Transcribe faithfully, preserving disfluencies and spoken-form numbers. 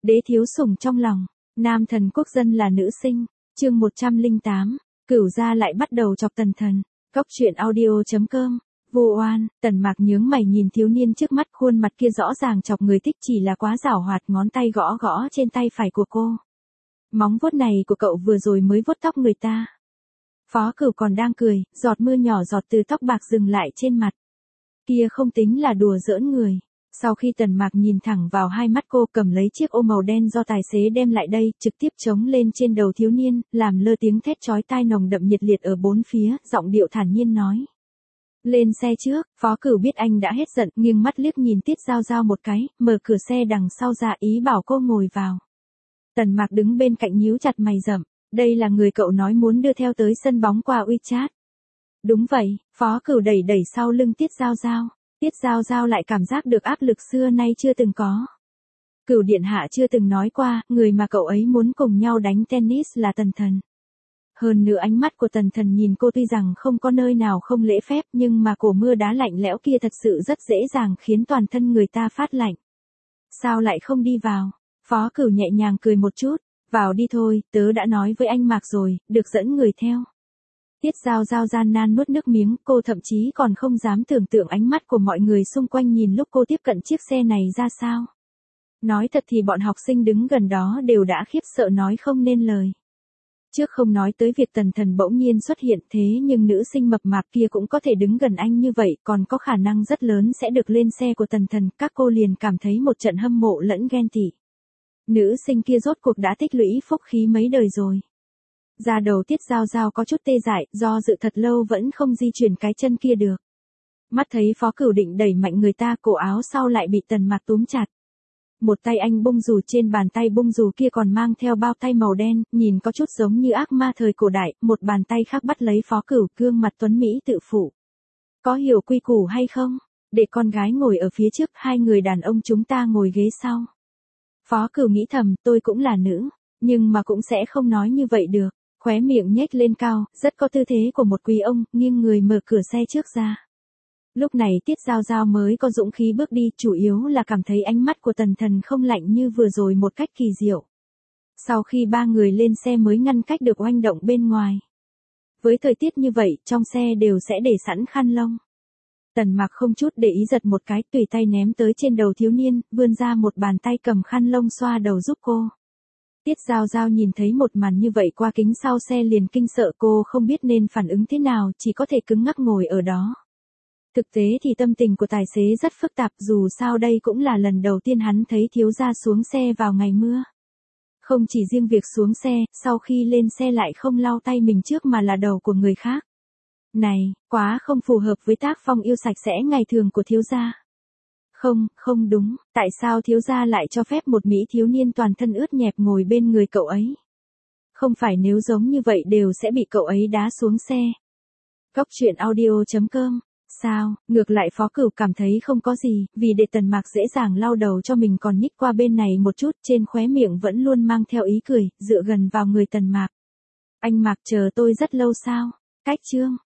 Đế thiếu sủng trong lòng, nam thần quốc dân là nữ sinh, chương một trăm lẻ tám, Cửu gia lại bắt đầu chọc Tần Thần, Cóc truyện audio chấm com, vô oan. Tần Mạc nhướng mày nhìn thiếu niên trước mắt, khuôn mặt kia rõ ràng chọc người thích, chỉ là quá giảo hoạt, ngón tay gõ gõ trên tay phải của cô. Móng vuốt này của cậu vừa rồi mới vuốt tóc người ta. Phó Cửu còn đang cười, giọt mưa nhỏ giọt từ tóc bạc dừng lại trên mặt. Kia không tính là đùa giỡn người. Sau khi Tần Mạc nhìn thẳng vào hai mắt cô, cầm lấy chiếc ô màu đen do tài xế đem lại đây, trực tiếp chống lên trên đầu thiếu niên, làm lơ tiếng thét chói tai nồng đậm nhiệt liệt ở bốn phía, giọng điệu thản nhiên nói. Lên xe trước. Phó Cửu biết anh đã hết giận, nghiêng mắt liếc nhìn Tiết Giao Giao một cái, mở cửa xe đằng sau ra, ý bảo cô ngồi vào. Tần Mạc đứng bên cạnh nhíu chặt mày rậm, đây là người cậu nói muốn đưa theo tới sân bóng qua WeChat. Đúng vậy. Phó Cửu đẩy đẩy sau lưng Tiết Giao Giao. Tiết Giao Giao lại cảm giác được áp lực xưa nay chưa từng có. Cửu điện hạ chưa từng nói qua, người mà cậu ấy muốn cùng nhau đánh tennis là Tần Thần. Hơn nữa ánh mắt của Tần Thần nhìn cô tuy rằng không có nơi nào không lễ phép, nhưng mà cổ mưa đá lạnh lẽo kia thật sự rất dễ dàng khiến toàn thân người ta phát lạnh. Sao lại không đi vào? Phó Cửu nhẹ nhàng cười một chút, vào đi thôi, tớ đã nói với anh Mạc rồi, được dẫn người theo. Tiết Giao Giao gian nan nuốt nước miếng, cô thậm chí còn không dám tưởng tượng ánh mắt của mọi người xung quanh nhìn lúc cô tiếp cận chiếc xe này ra sao. Nói thật thì bọn học sinh đứng gần đó đều đã khiếp sợ nói không nên lời. Trước không nói tới việc Tần Thần bỗng nhiên xuất hiện, thế nhưng nữ sinh mập mạp kia cũng có thể đứng gần anh như vậy, còn có khả năng rất lớn sẽ được lên xe của Tần Thần, các cô liền cảm thấy một trận hâm mộ lẫn ghen tị. Nữ sinh kia rốt cuộc đã tích lũy phúc khí mấy đời rồi. Da đầu Tiết Giao Giao có chút tê dại, do dự thật lâu vẫn không di chuyển cái chân kia được. Mắt thấy Phó Cửu định đẩy mạnh người ta, cổ áo sau lại bị Tần Mạc túm chặt. Một tay anh bung dù, trên bàn tay bung dù kia còn mang theo bao tay màu đen, nhìn có chút giống như ác ma thời cổ đại, một bàn tay khác bắt lấy Phó Cửu, gương mặt tuấn mỹ tự phụ. Có hiểu quy củ hay không? Để con gái ngồi ở phía trước, hai người đàn ông chúng ta ngồi ghế sau. Phó Cửu nghĩ thầm, tôi cũng là nữ, nhưng mà cũng sẽ không nói như vậy được. Khóe miệng nhếch lên cao, rất có tư thế của một quý ông, nghiêng người mở cửa xe trước ra. Lúc này Tiết Giao Giao mới có dũng khí bước đi, chủ yếu là cảm thấy ánh mắt của Tần Thần không lạnh như vừa rồi một cách kỳ diệu. Sau khi ba người lên xe mới ngăn cách được oanh động bên ngoài. Với thời tiết như vậy, trong xe đều sẽ để sẵn khăn lông. Tần Mạc không chút để ý giật một cái, tùy tay ném tới trên đầu thiếu niên, vươn ra một bàn tay cầm khăn lông xoa đầu giúp cô. Tiết Giao Giao nhìn thấy một màn như vậy qua kính sau xe liền kinh sợ, cô không biết nên phản ứng thế nào, chỉ có thể cứng ngắc ngồi ở đó. Thực tế thì tâm tình của tài xế rất phức tạp, dù sao đây cũng là lần đầu tiên hắn thấy thiếu gia xuống xe vào ngày mưa. Không chỉ riêng việc xuống xe, sau khi lên xe lại không lau tay mình trước mà là đầu của người khác. Này, quá không phù hợp với tác phong yêu sạch sẽ ngày thường của thiếu gia. Không, không đúng, tại sao thiếu gia lại cho phép một mỹ thiếu niên toàn thân ướt nhẹp ngồi bên người cậu ấy? Không phải nếu giống như vậy đều sẽ bị cậu ấy đá xuống xe. Cóc truyện audio chấm com. Sao, ngược lại Phó Cửu cảm thấy không có gì, vì để Tần Mạc dễ dàng lau đầu cho mình còn nhích qua bên này một chút, trên khóe miệng vẫn luôn mang theo ý cười, dựa gần vào người Tần Mạc. Anh Mạc chờ tôi rất lâu sao? Cách chương.